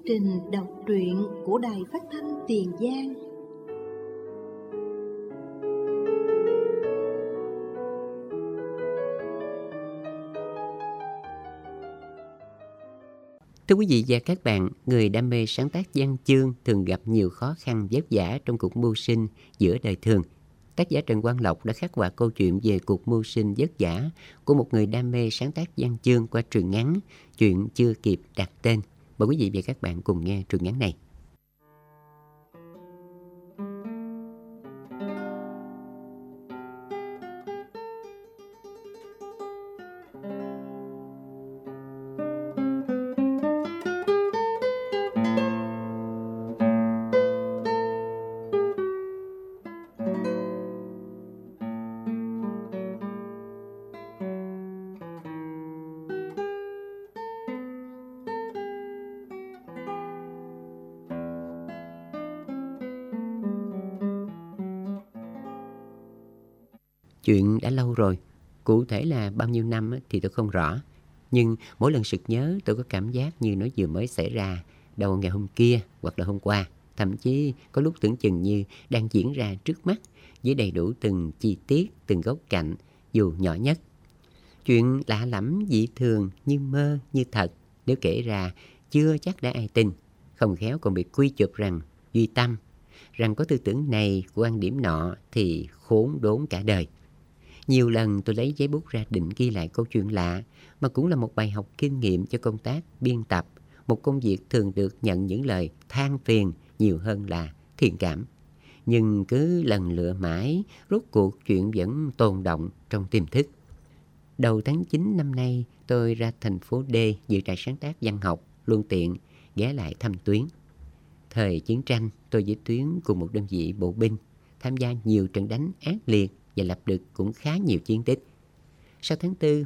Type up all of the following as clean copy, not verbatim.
trình đọc truyện của Đài Phát thanh Tiền Giang. Thưa quý vị và các bạn, người đam mê sáng tác văn chương thường gặp nhiều khó khăn vất vả trong cuộc mưu sinh giữa đời thường. Tác giả Trần Quang Lộc đã khắc họa câu chuyện về cuộc mưu sinh vất vả của một người đam mê sáng tác văn chương qua truyện ngắn Chuyện chưa kịp đặt tên. Mời quý vị và các bạn cùng nghe truyện ngắn này. Chuyện đã lâu rồi, cụ thể là bao nhiêu năm thì tôi không rõ. Nhưng mỗi lần sực nhớ tôi có cảm giác như nó vừa mới xảy ra đầu ngày hôm kia hoặc là hôm qua. Thậm chí có lúc tưởng chừng như đang diễn ra trước mắt với đầy đủ từng chi tiết, từng góc cạnh dù nhỏ nhất. Chuyện lạ lẫm dị thường như mơ như thật, nếu kể ra chưa chắc đã ai tin. Không khéo còn bị quy chụp rằng duy tâm, rằng có tư tưởng này, quan điểm nọ thì khốn đốn cả đời. Nhiều lần tôi lấy giấy bút ra định ghi lại câu chuyện lạ, mà cũng là một bài học kinh nghiệm cho công tác biên tập, một công việc thường được nhận những lời than phiền nhiều hơn là thiện cảm. Nhưng cứ lần lựa mãi, rốt cuộc chuyện vẫn tồn đọng trong tiềm thức. Đầu tháng 9 năm nay, tôi ra thành phố D dự trại sáng tác văn học, luôn tiện ghé lại thăm Tuyến. Thời chiến tranh, tôi với Tuyến cùng một đơn vị bộ binh, tham gia nhiều trận đánh ác liệt và lập được cũng khá nhiều chiến tích. Sau tháng 4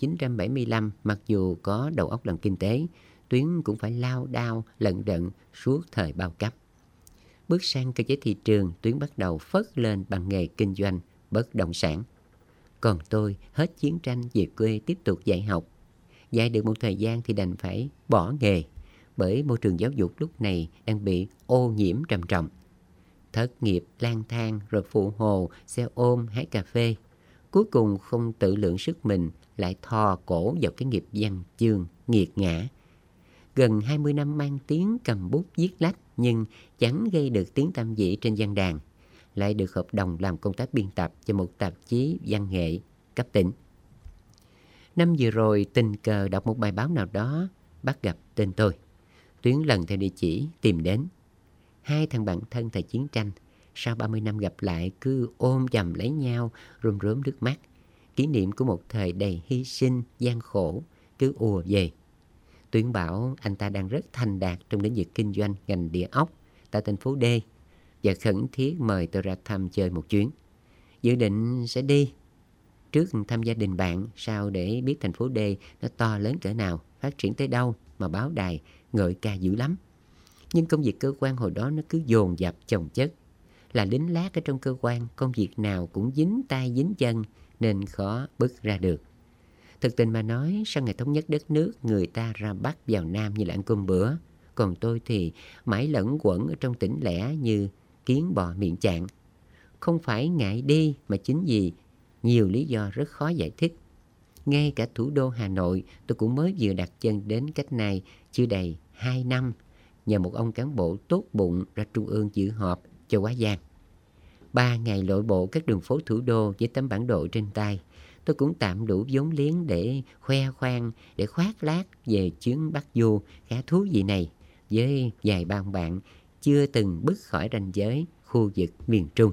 1975, mặc dù có đầu óc làm kinh tế, Tuyến cũng phải lao đao lận đận suốt thời bao cấp. Bước sang cơ chế thị trường, Tuyến bắt đầu phất lên bằng nghề kinh doanh bất động sản. Còn tôi hết chiến tranh về quê tiếp tục dạy học. Dạy được một thời gian thì đành phải bỏ nghề, bởi môi trường giáo dục lúc này đang bị ô nhiễm trầm trọng. Thất nghiệp, lang thang, rồi phụ hồ, xe ôm, hái cà phê. Cuối cùng không tự lượng sức mình, lại thò cổ vào cái nghiệp văn chương nghiệt ngã. Gần 20 năm mang tiếng cầm bút viết lách, nhưng chẳng gây được tiếng tăm dị trên văn đàn. Lại được hợp đồng làm công tác biên tập cho một tạp chí văn nghệ cấp tỉnh. Năm vừa rồi tình cờ đọc một bài báo nào đó, bắt gặp tên tôi. Tuyến lần theo địa chỉ tìm đến. Hai thằng bạn thân thời chiến tranh, sau 30 năm gặp lại cứ ôm chầm lấy nhau, rơm rớm nước mắt. Kỷ niệm của một thời đầy hy sinh, gian khổ cứ ùa về. Tuyến bảo anh ta đang rất thành đạt trong lĩnh vực kinh doanh ngành địa ốc tại thành phố D và khẩn thiết mời tôi ra thăm chơi một chuyến. Dự định sẽ đi trước thăm gia đình bạn, sau để biết thành phố D nó to lớn cỡ nào, phát triển tới đâu mà báo đài ngợi ca dữ lắm. Nhưng công việc cơ quan hồi đó nó cứ dồn dập chồng chất. Là lính lát ở trong cơ quan, công việc nào cũng dính tay dính chân nên khó bứt ra được. Thực tình mà nói, sau ngày thống nhất đất nước, người ta ra Bắc vào Nam như là ăn cơm bữa. Còn tôi thì mãi lẫn quẩn ở trong tỉnh lẻ như kiến bò miệng chạng. Không phải ngại đi, mà chính vì nhiều lý do rất khó giải thích. Ngay cả thủ đô Hà Nội, tôi cũng mới vừa đặt chân đến cách này chưa đầy 2 năm, nhờ một ông cán bộ tốt bụng ra Trung ương dự họp cho quá giang. 3 ngày lội bộ các đường phố thủ đô với tấm bản đồ trên tay, tôi cũng tạm đủ vốn liếng để khoe khoang, để khoác lác về chuyến Bắc Du khá thú vị này với vài bạn chưa từng bước khỏi ranh giới khu vực miền Trung.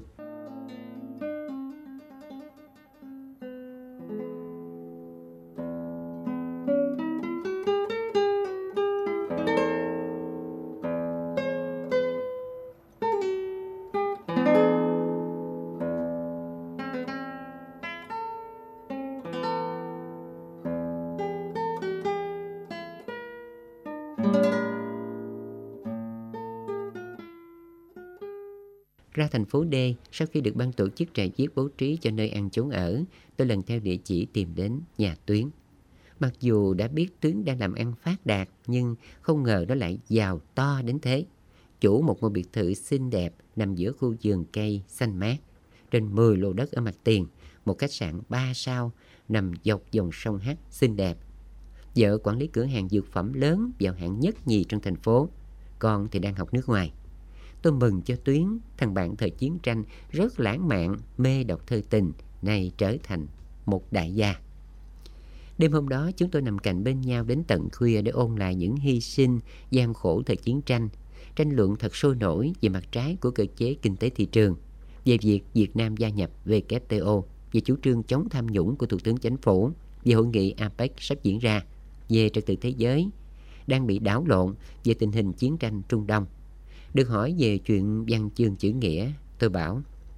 Ra thành phố D, sau khi được ban tổ chức trại viết bố trí cho nơi ăn chốn ở, tôi lần theo địa chỉ tìm đến nhà Tuyến. Mặc dù đã biết Tuyến đang làm ăn phát đạt, nhưng không ngờ nó lại giàu to đến thế. Chủ một ngôi biệt thự xinh đẹp nằm giữa khu vườn cây xanh mát, trên 10 lô đất ở mặt tiền, một khách sạn 3 sao nằm dọc dòng sông Hắc xinh đẹp. Vợ quản lý cửa hàng dược phẩm lớn vào hạng nhất nhì trong thành phố, con thì đang học nước ngoài. Tôi mừng cho Tuyến, thằng bạn thời chiến tranh rất lãng mạn, mê đọc thơ tình, nay trở thành một đại gia. Đêm hôm đó chúng tôi nằm cạnh bên nhau đến tận khuya để ôn lại những hy sinh, gian khổ thời chiến tranh, tranh luận thật sôi nổi về mặt trái của cơ chế kinh tế thị trường, về việc Việt Nam gia nhập WTO, về chủ trương chống tham nhũng của Thủ tướng Chính phủ, về hội nghị APEC sắp diễn ra, về trật tự thế giới đang bị đảo lộn, về tình hình chiến tranh Trung Đông. Được hỏi về chuyện văn chương chữ nghĩa, tôi bảo: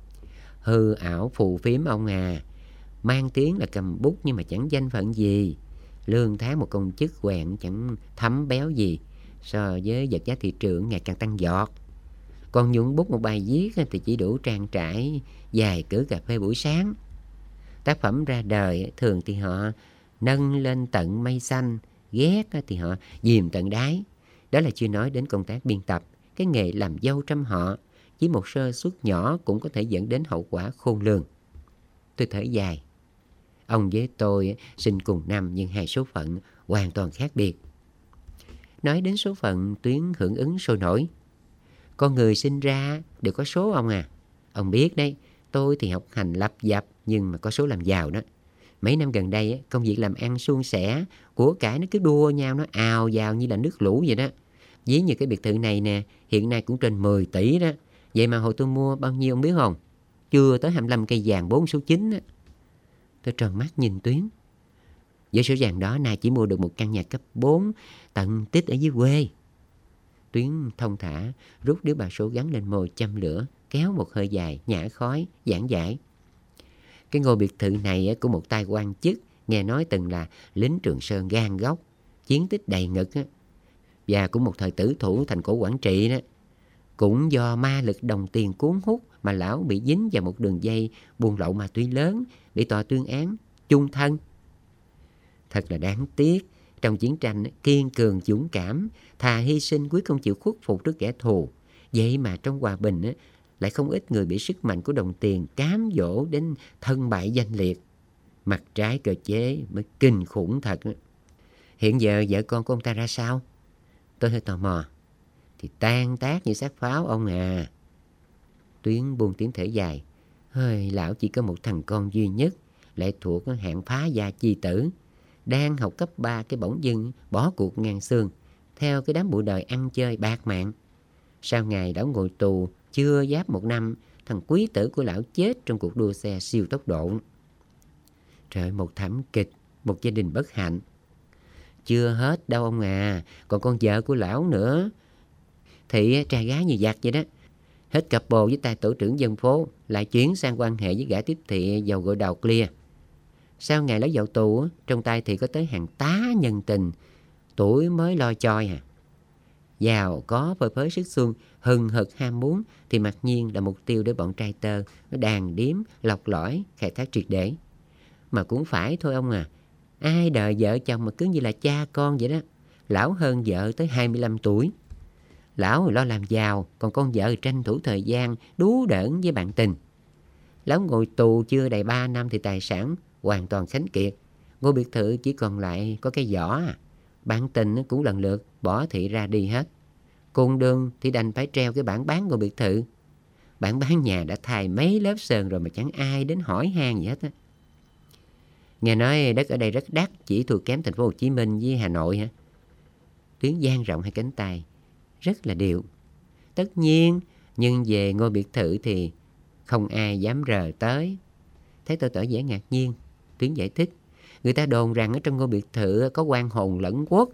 hư ảo phù phiếm ông à, mang tiếng là cầm bút nhưng mà chẳng danh phận gì, lương tháng một công chức quẹn chẳng thấm béo gì so với vật giá thị trường ngày càng tăng giọt. Còn nhuận bút một bài viết thì chỉ đủ trang trải vài cử cà phê buổi sáng. Tác phẩm ra đời thường thì họ nâng lên tận mây xanh, ghét thì họ dìm tận đáy. Đó là chưa nói đến công tác biên tập, cái nghề làm dâu trăm họ, chỉ một sơ suất nhỏ cũng có thể dẫn đến hậu quả khôn lường. Tôi thở dài. Ông với tôi sinh cùng năm nhưng hai số phận hoàn toàn khác biệt. Nói đến số phận, Tuyến hưởng ứng sôi nổi. Con người sinh ra đều có số ông à. Ông biết đấy, tôi thì học hành lập dập nhưng mà có số làm giàu đó. Mấy năm gần đây công việc làm ăn suôn sẻ, của cải nó cứ đua nhau, nó ào vào như là nước lũ vậy đó. Ví như cái biệt thự này nè, hiện nay cũng trên 10 tỷ đó. Vậy mà hồi tôi mua bao nhiêu ông biết không? Chưa tới 25 cây vàng 4 số 9 á. Tôi tròn mắt nhìn Tuyến. Với số vàng đó nay chỉ mua được một căn nhà cấp 4 tận tít ở dưới quê. Tuyến thông thả rút điếu bà số gắn lên môi châm lửa, kéo một hơi dài, nhả khói, giảng giải. Cái ngôi biệt thự này của một tay quan chức, nghe nói từng là lính Trường Sơn gan góc, chiến tích đầy ngực á, và cũng một thời tử thủ thành cổ Quảng Trị đó. Cũng do ma lực đồng tiền cuốn hút mà lão bị dính vào một đường dây buôn lậu ma túy lớn, bị tòa tuyên án chung thân. Thật là đáng tiếc, trong chiến tranh kiên cường dũng cảm, thà hy sinh quyết không chịu khuất phục trước kẻ thù. Vậy mà trong hòa bình lại không ít người bị sức mạnh của đồng tiền cám dỗ đến thân bại danh liệt. Mặt trái cơ chế mới kinh khủng thật. Hiện giờ vợ con của ông ta ra sao? Tôi hơi tò mò. Thì tan tác như xác pháo ông à. Tuyến buông tiếng thở dài. Hơi, lão chỉ có một thằng con duy nhất, lại thuộc hạng phá gia chi tử, đang học cấp 3 cái bỗng dưng bỏ cuộc ngang xương, theo cái đám bụi đời ăn chơi bạc mạng. Sau ngày lão ngồi tù chưa giáp 1 năm, thằng quý tử của lão chết trong cuộc đua xe siêu tốc độ. Trời, một thảm kịch, một gia đình bất hạnh. Chưa hết đâu ông à, còn con vợ của lão nữa. Thị trai gái như giặc vậy đó. Hết cặp bồ với tay tổ trưởng dân phố, lại chuyển sang quan hệ với gã tiếp thị dầu gội đầu clear. Sau ngày lão vào tù, trong tay thì có tới hàng tá nhân tình, tuổi mới lo choi à. Giàu có phơi phới sức xuân, hừng hực ham muốn thì mặc nhiên là mục tiêu để bọn trai tơ nó đàn điếm, lọc lõi, khai thác triệt để. Mà cũng phải thôi ông à, ai đời vợ chồng mà cứ như là cha con vậy đó. Lão hơn vợ tới 25 tuổi. Lão lo làm giàu, còn con vợ tranh thủ thời gian đú đỡn với bạn tình. Lão ngồi tù chưa đầy 3 năm thì tài sản hoàn toàn khánh kiệt. Ngôi biệt thự chỉ còn lại có cái giỏ à. Bạn tình cũng lần lượt bỏ thị ra đi hết. Cùng đường thì đành phải treo cái bảng bán ngôi biệt thự. Bảng bán nhà đã thay mấy lớp sơn rồi mà chẳng ai đến hỏi han gì hết á. Nghe nói đất ở đây rất đắt, chỉ thua kém thành phố Hồ Chí Minh với Hà Nội hả? Tuyến dang rộng hai cánh tay, rất là điệu. Tất nhiên, nhưng về ngôi biệt thự thì không ai dám rờ tới. Thấy tôi tỏ vẻ ngạc nhiên, Tuyến giải thích. Người ta đồn rằng ở trong ngôi biệt thự có oan hồn lẫn quốc.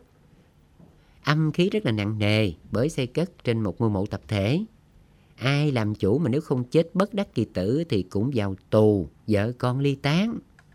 Âm khí rất là nặng nề bởi xây cất trên một ngôi mộ tập thể. Ai làm chủ mà nếu không chết bất đắc kỳ tử thì cũng vào tù, vợ con ly tán.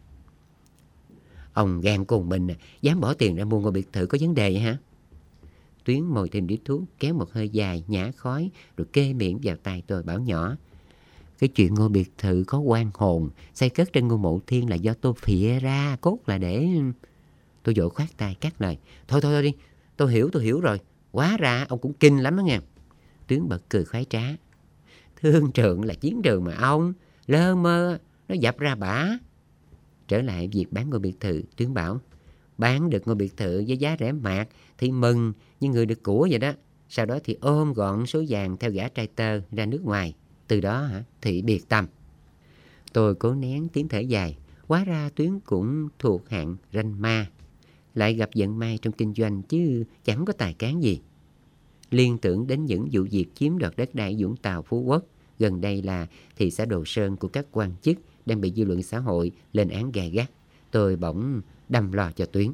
Ông gan cùng mình dám bỏ tiền ra mua ngôi biệt thự có vấn đề vậy hả? Tuyến mồi thêm điếu thuốc, kéo một hơi dài, nhả khói, rồi kê miệng vào tay tôi bảo nhỏ. Cái chuyện ngôi biệt thự có oan hồn, xây cất trên ngôi mộ thiên là do tôi phịa ra, cốt là để... Tôi vội khoát tay cắt lời. Thôi đi, tôi hiểu rồi. Hóa ra ông cũng kinh lắm đó nghe. Tuyến bật cười khoái trá. Thương trường là chiến trường mà ông, lơ mơ nó dập ra bả. Trở lại việc bán ngôi biệt thự, Tuyến bảo bán được ngôi biệt thự với giá rẻ mạt thì mừng như người được của vậy đó. Sau đó thì ôm gọn số vàng theo gã trai tơ ra nước ngoài. Từ đó thì biệt tâm. Tôi cố nén tiếng thở dài. Hóa ra Tuyến cũng thuộc hạng ranh ma, lại gặp vận may trong kinh doanh chứ chẳng có tài cán gì. Liên tưởng đến những vụ việc chiếm đoạt đất đai Vũng Tàu, Phú Quốc, gần đây là thị xã Đồ Sơn của các quan chức đang bị dư luận xã hội lên án gay gắt. Tôi bỗng đâm lo cho Tuyến.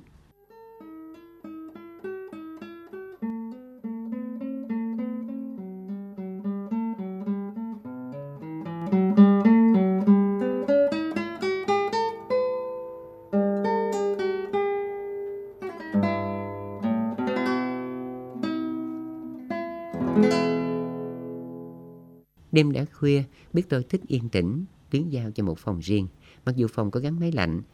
Đêm đã khuya, biết tôi thích yên tĩnh, Tuyến giao cho một phòng riêng. Mặc dù phòng có gắn máy lạnh,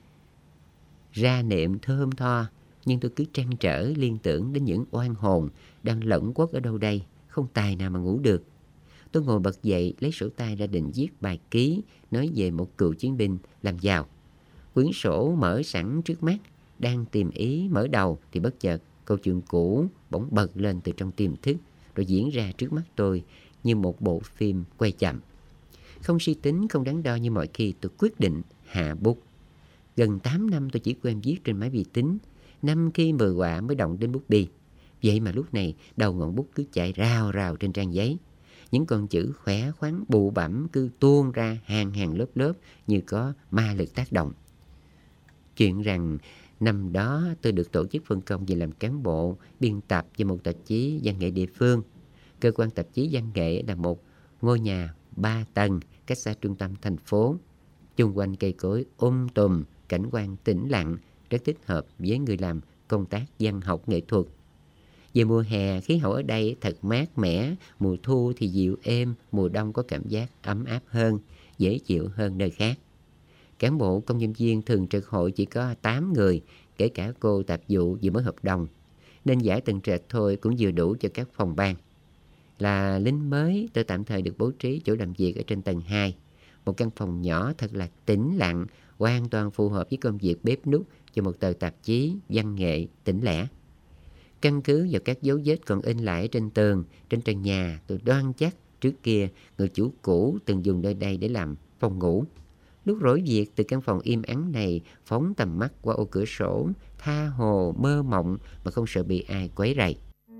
ra nệm thơm tho, nhưng tôi cứ trăn trở liên tưởng đến những oan hồn đang lẫn quất ở đâu đây, không tài nào mà ngủ được. Tôi ngồi bật dậy, lấy sổ tay ra định viết bài ký nói về một cựu chiến binh làm giàu. Quyển sổ mở sẵn trước mắt, đang tìm ý mở đầu thì bất chợt câu chuyện cũ bỗng bật lên từ trong tiềm thức, rồi diễn ra trước mắt tôi như một bộ phim quay chậm. Không suy tính, không đắn đo như mọi khi, tôi quyết định hạ bút. Gần 8 năm tôi chỉ quen viết trên máy vi tính, 5 khi 10 họa mới động đến bút bi. Vậy mà lúc này đầu ngọn bút cứ chạy rào rào trên trang giấy. Những con chữ khỏe khoắn bụ bẫm cứ tuôn ra hàng lớp lớp như có ma lực tác động. Chuyện rằng năm đó tôi được tổ chức phân công về làm cán bộ biên tập cho một tạp chí văn nghệ địa phương. Cơ quan tạp chí văn nghệ là một ngôi nhà 3 tầng cách xa trung tâm thành phố. Chung quanh cây cối tùm, cảnh quan tĩnh lặng, rất thích hợp với người làm công tác văn học nghệ thuật. Về mùa hè, khí hậu ở đây thật mát mẻ, mùa thu thì dịu êm, mùa đông có cảm giác ấm áp hơn, dễ chịu hơn nơi khác. Cán bộ công nhân viên thường trực hội chỉ có 8 người, kể cả cô tạp vụ vừa mới hợp đồng, nên giải tầng trệt thôi cũng vừa đủ cho các phòng ban. Là lính mới, tôi tạm thời được bố trí chỗ làm việc ở trên tầng 2. Một căn phòng nhỏ thật là tĩnh lặng, hoàn toàn phù hợp với công việc bếp núc cho một tờ tạp chí văn nghệ tĩnh lẻ. Căn cứ vào các dấu vết còn in lại trên tường, trên trần nhà, tôi đoán chắc trước kia người chủ cũ từng dùng nơi đây để làm phòng ngủ. Lúc rỗi việc, từ căn phòng im ắng này phóng tầm mắt qua ô cửa sổ, tha hồ mơ mộng mà không sợ bị ai quấy rầy.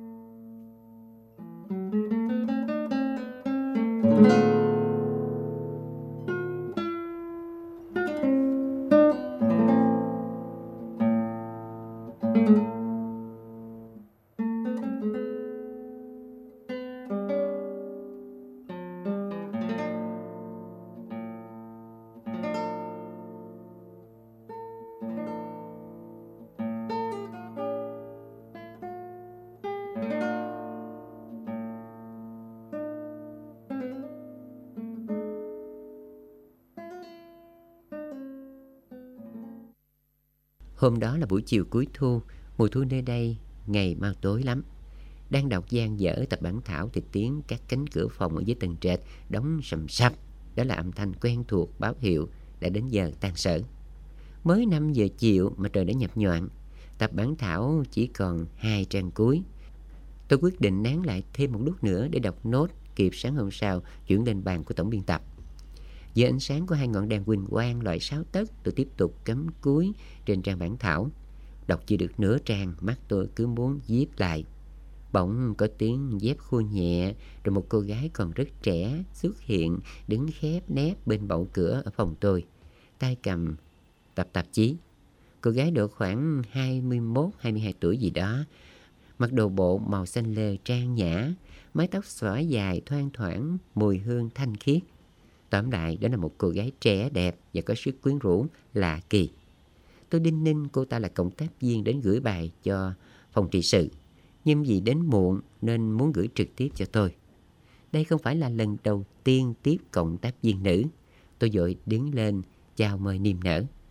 Hôm đó là buổi chiều cuối thu, mùa thu nơi đây ngày mau tối lắm. Đang đọc dang dở tập bản thảo thì tiếng các cánh cửa phòng ở dưới tầng trệt đóng sầm sập. Đó là âm thanh quen thuộc báo hiệu đã đến giờ tan sở. Mới 5 giờ chiều mà trời đã nhập nhoạng. Tập bản thảo chỉ còn 2 trang cuối. Tôi quyết định nán lại thêm một lúc nữa để đọc nốt, kịp sáng hôm sau chuyển lên bàn của tổng biên tập. Dưới ánh sáng của 2 ngọn đèn huỳnh quang loại 6 tấc, tôi tiếp tục cắm cúi trên trang bản thảo. Đọc chưa được nửa trang, mắt tôi cứ muốn díp lại. Bỗng có tiếng dép khua nhẹ, rồi một cô gái còn rất trẻ xuất hiện, đứng khép nép bên bậu cửa ở phòng tôi, tay cầm tập tạp chí. Cô gái độ khoảng 21-22 tuổi gì đó, mặc đồ bộ màu xanh lơ trang nhã, mái tóc xõa dài thoang thoảng mùi hương thanh khiết. Tóm lại, đó là một cô gái trẻ đẹp và có sức quyến rũ lạ kỳ. Tôi đinh ninh cô ta là cộng tác viên đến gửi bài cho phòng trị sự, nhưng vì đến muộn nên muốn gửi trực tiếp cho tôi. Đây không phải là lần đầu tiên tiếp cộng tác viên nữ. Tôi vội đứng lên chào mời niềm nở.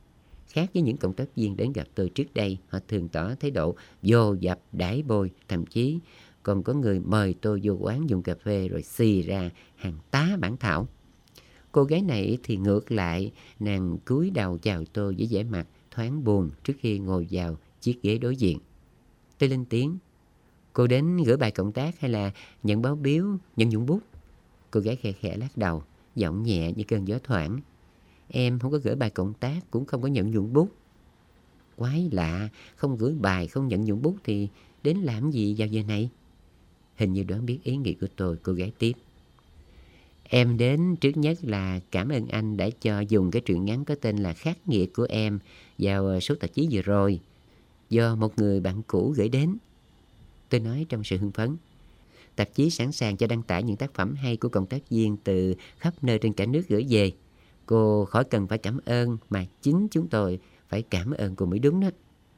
Khác với những cộng tác viên đến gặp tôi trước đây, họ thường tỏ thái độ vô dập đãi bôi, thậm chí còn có người mời tôi vô quán dùng cà phê rồi xì ra hàng tá bản thảo. Cô gái này thì ngược lại, nàng cúi đầu chào tôi với vẻ mặt thoáng buồn trước khi ngồi vào chiếc ghế đối diện. Tôi lên tiếng: "Cô đến gửi bài cộng tác hay là nhận báo biếu, nhận dụng bút?" Cô gái khẽ khẽ lắc đầu, giọng nhẹ như cơn gió thoảng: "Em không có gửi bài cộng tác, cũng không có nhận dụng bút." Quái lạ, không gửi bài, không nhận dụng bút thì đến làm gì vào giờ này? Hình như đoán biết ý nghĩ của tôi, cô gái tiếp: "Em đến trước nhất là cảm ơn anh đã cho dùng cái truyện ngắn có tên là Khắc Nghiệt của em vào số tạp chí vừa rồi, do một người bạn cũ gửi đến." Tôi nói trong sự hưng phấn. Tạp chí sẵn sàng cho đăng tải những tác phẩm hay của cộng tác viên từ khắp nơi trên cả nước gửi về. Cô khỏi cần phải cảm ơn, mà chính chúng tôi phải cảm ơn cô mới đúng đó.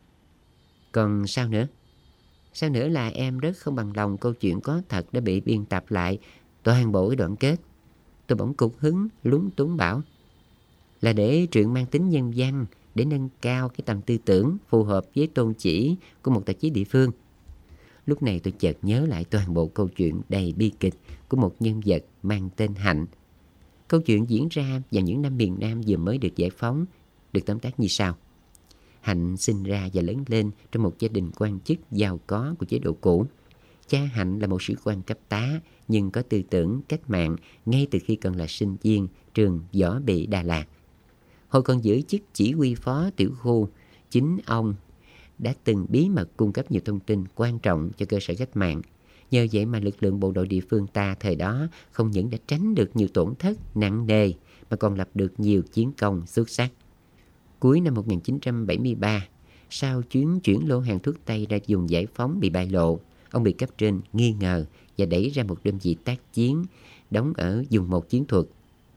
Còn sao nữa? Sao nữa là em rất không bằng lòng câu chuyện có thật đã bị biên tập lại toàn bộ cái đoạn kết. Tôi bỗng cục hứng, lúng túng bảo: "Là để truyện mang tính nhân văn, để nâng cao cái tầm tư tưởng phù hợp với tôn chỉ của một tạp chí địa phương." Lúc này tôi chợt nhớ lại toàn bộ câu chuyện đầy bi kịch của một nhân vật mang tên Hạnh. Câu chuyện diễn ra vào những năm miền Nam vừa mới được giải phóng, được tóm tắt như sau. Hạnh sinh ra và lớn lên trong một gia đình quan chức giàu có của chế độ cũ. Cha Hạnh là một sĩ quan cấp tá, nhưng có tư tưởng cách mạng ngay từ khi còn là sinh viên trường Võ Bị Đà Lạt. Hồi còn giữ chức chỉ huy phó tiểu khu, chính ông đã từng bí mật cung cấp nhiều thông tin quan trọng cho cơ sở cách mạng. Nhờ vậy mà lực lượng bộ đội địa phương ta thời đó không những đã tránh được nhiều tổn thất nặng nề, mà còn lập được nhiều chiến công xuất sắc. Cuối năm 1973, sau chuyến chuyển lô hàng thuốc Tây ra vùng giải phóng bị bại lộ, ông bị cấp trên nghi ngờ và đẩy ra một đơn vị tác chiến đóng ở vùng 1 chiến thuật.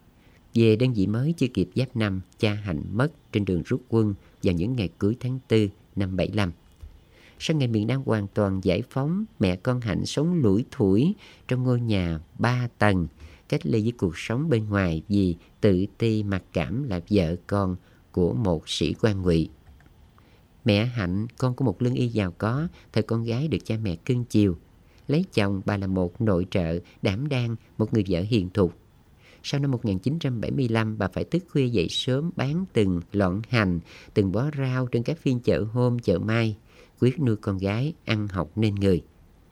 Về đơn vị mới chưa kịp giáp năm, cha Hạnh mất trên đường rút quân vào những ngày cuối tháng 4 năm 75. Sau ngày miền Nam hoàn toàn giải phóng, mẹ con Hạnh sống lủi thủi trong ngôi nhà 3 tầng, cách ly với cuộc sống bên ngoài vì tự ti mặc cảm là vợ con của một sĩ quan ngụy. Mẹ Hạnh, con của một lương y giàu có, thời con gái được cha mẹ cưng chiều. Lấy chồng, bà là một nội trợ đảm đang, một người vợ hiền thục. Sau năm 1975, bà phải thức khuya dậy sớm bán từng lọn hành, từng bó rau trên các phiên chợ hôm, chợ mai, quyết nuôi con gái ăn học nên người.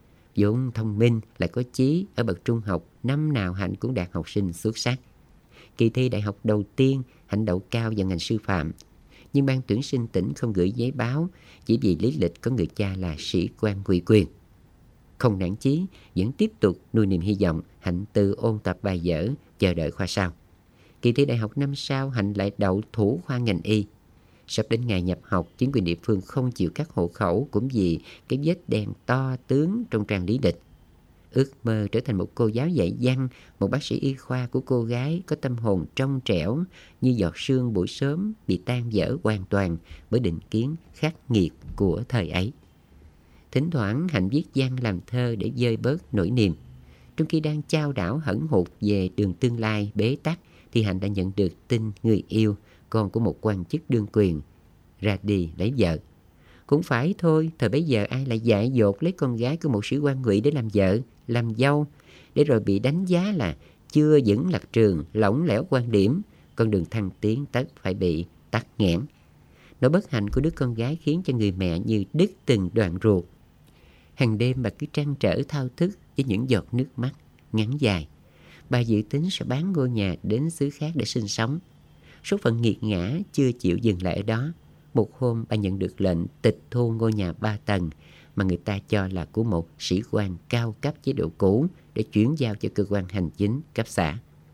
Vốn thông minh lại có chí, ở bậc trung học, năm nào Hạnh cũng đạt học sinh xuất sắc. Kỳ thi đại học đầu tiên, Hạnh đậu cao vào ngành sư phạm. Nhưng ban tuyển sinh tỉnh không gửi giấy báo, chỉ vì lý lịch có người cha là sĩ quan ngụy quyền. Không nản chí, vẫn tiếp tục nuôi niềm hy vọng, Hạnh tự ôn tập bài vở, chờ đợi khoa sau. Kỳ thi đại học năm sau, Hạnh lại đậu thủ khoa ngành y. Sắp đến ngày nhập học, chính quyền địa phương không chịu cắt hộ khẩu cũng vì cái vết đen to tướng trong trang lý lịch. Ước mơ trở thành một cô giáo dạy văn, một bác sĩ y khoa của cô gái có tâm hồn trong trẻo như giọt sương buổi sớm bị tan vỡ hoàn toàn bởi định kiến khắc nghiệt của thời ấy. Thỉnh thoảng Hạnh viết văn làm thơ để vơi bớt nỗi niềm. Trong khi đang chao đảo hẫng hụt về đường tương lai bế tắc, thì Hạnh đã nhận được tin người yêu, con của một quan chức đương quyền, ra đi lấy vợ. Cũng phải thôi, thời bấy giờ ai lại dại dột lấy con gái của một sĩ quan ngụy để làm vợ, làm dâu, để rồi bị đánh giá là chưa vững lập trường, lỏng lẻo quan điểm, con đường thăng tiến tất phải bị tắc nghẽn. Nỗi bất hạnh của đứa con gái khiến cho người mẹ như đứt từng đoạn ruột. Hàng đêm bà cứ trăn trở thao thức với những giọt nước mắt ngắn dài. Bà dự tính sẽ bán ngôi nhà đến xứ khác để sinh sống. Số phận nghiệt ngã chưa chịu dừng lại ở đó. Một hôm bà nhận được lệnh tịch thu ngôi nhà 3 tầng mà người ta cho là của một sĩ quan cao cấp chế độ cũ để chuyển giao cho cơ quan hành chính cấp xã.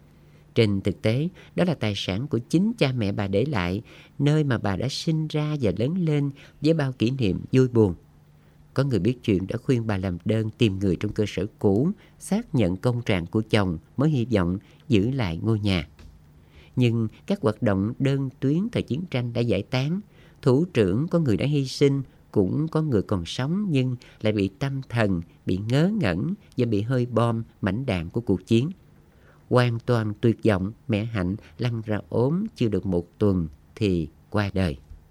Trên thực tế, đó là tài sản của chính cha mẹ bà để lại, nơi mà bà đã sinh ra và lớn lên với bao kỷ niệm vui buồn. Có người biết chuyện đã khuyên bà làm đơn tìm người trong cơ sở cũ, xác nhận công trạng của chồng mới hy vọng giữ lại ngôi nhà. Nhưng các hoạt động đơn tuyến thời chiến tranh đã giải tán. Thủ trưởng có người đã hy sinh, cũng có người còn sống nhưng lại bị tâm thần, bị ngớ ngẩn và bị hơi bom, mảnh đạn của cuộc chiến. Hoàn toàn tuyệt vọng, mẹ Hạnh lăn ra ốm chưa được 1 tuần thì qua đời.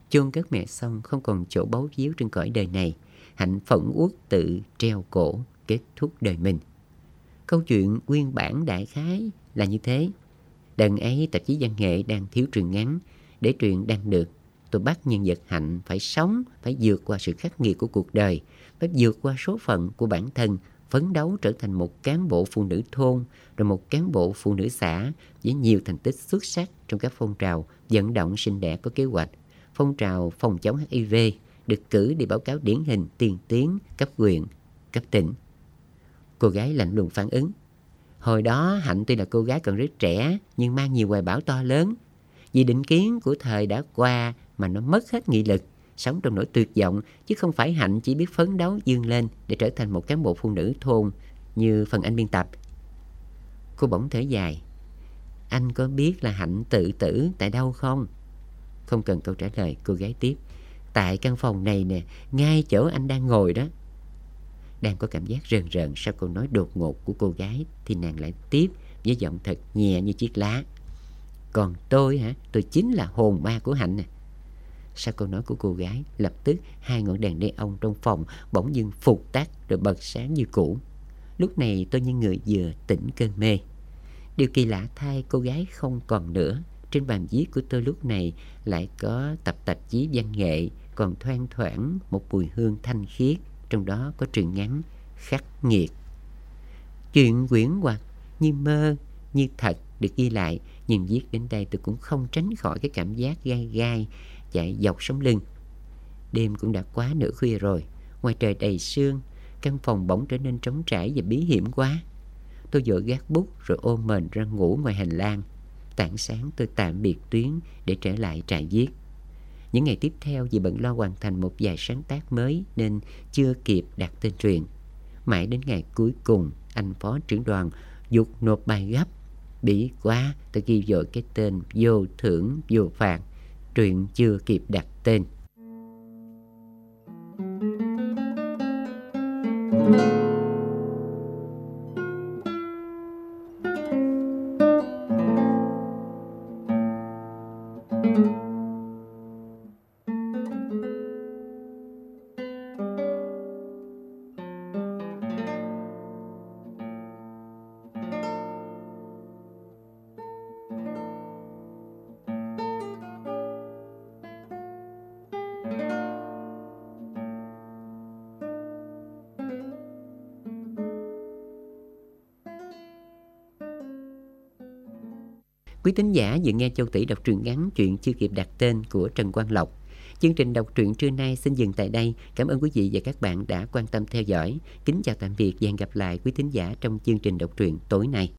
chôn cất mẹ xong không còn chỗ báu víu trên cõi đời này, Hạnh phẫn uất tự treo cổ kết thúc đời mình. Câu chuyện nguyên bản đại khái là như thế. Đợt ấy tạp chí văn nghệ đang thiếu truyện ngắn. Để truyện đăng được, tôi bắt nhân vật Hạnh phải sống, phải vượt qua sự khắc nghiệt của cuộc đời, phải vượt qua số phận của bản thân, phấn đấu trở thành một cán bộ phụ nữ thôn, rồi một cán bộ phụ nữ xã với nhiều thành tích xuất sắc trong các phong trào vận động sinh đẻ có kế hoạch, phong trào phòng chống HIV, được cử đi báo cáo điển hình tiên tiến cấp huyện, cấp tỉnh. Cô gái lạnh lùng phản ứng. Hồi đó Hạnh tuy là cô gái còn rất trẻ, nhưng mang nhiều hoài bão to lớn. Vì định kiến của thời đã qua mà nó mất hết nghị lực, sống trong nỗi tuyệt vọng, chứ không phải Hạnh chỉ biết phấn đấu vươn lên để trở thành một cán bộ phụ nữ thôn như phần anh biên tập. Cô bỗng thở dài. Anh có biết là Hạnh tự tử tại đâu không? Không cần câu trả lời, cô gái tiếp. Tại căn phòng này nè, ngay chỗ anh đang ngồi đó. Đang có cảm giác rờn rợn sau câu nói đột ngột của cô gái, thì nàng lại tiếp với giọng thật nhẹ như chiếc lá. Còn tôi hả? Tôi chính là hồn ma của Hạnh nè. Sau câu nói của cô gái, lập tức hai ngọn đèn neon trong phòng bỗng dưng phục tắt rồi bật sáng như cũ. Lúc này tôi như người vừa tỉnh cơn mê. Điều kỳ lạ thay, cô gái không còn nữa. Trên bàn viết của tôi lúc này lại có tập tạp chí văn nghệ, còn thoang thoảng một mùi hương thanh khiết, trong đó có truyện ngắn Khắc Nghiệt. Chuyện quyển hoặc như mơ, như thật được ghi lại, nhưng viết đến đây tôi cũng không tránh khỏi cái cảm giác gai gai chạy dọc sống lưng. Đêm cũng đã quá nửa khuya rồi, ngoài trời đầy sương, căn phòng bỗng trở nên trống trải và bí hiểm quá. Tôi vội gác bút rồi ôm mền ra ngủ ngoài hành lang. Tảng sáng tôi tạm biệt Tuyến để trở lại trại viết. Những ngày tiếp theo vì bận lo hoàn thành một vài sáng tác mới nên chưa kịp đặt tên truyện. Mãi đến ngày cuối cùng, anh phó trưởng đoàn giục nộp bài gấp. Bí quá, tôi ghi vội cái tên vô thưởng vô phạt. Truyện chưa kịp đặt tên. Quý thính giả vừa nghe Châu Tỷ đọc truyện ngắn Chuyện chưa kịp đặt tên của Trần Quang Lộc. Chương trình đọc truyện trưa nay xin dừng tại đây. Cảm ơn quý vị và các bạn đã quan tâm theo dõi. Kính chào tạm biệt và hẹn gặp lại quý thính giả trong chương trình đọc truyện tối nay.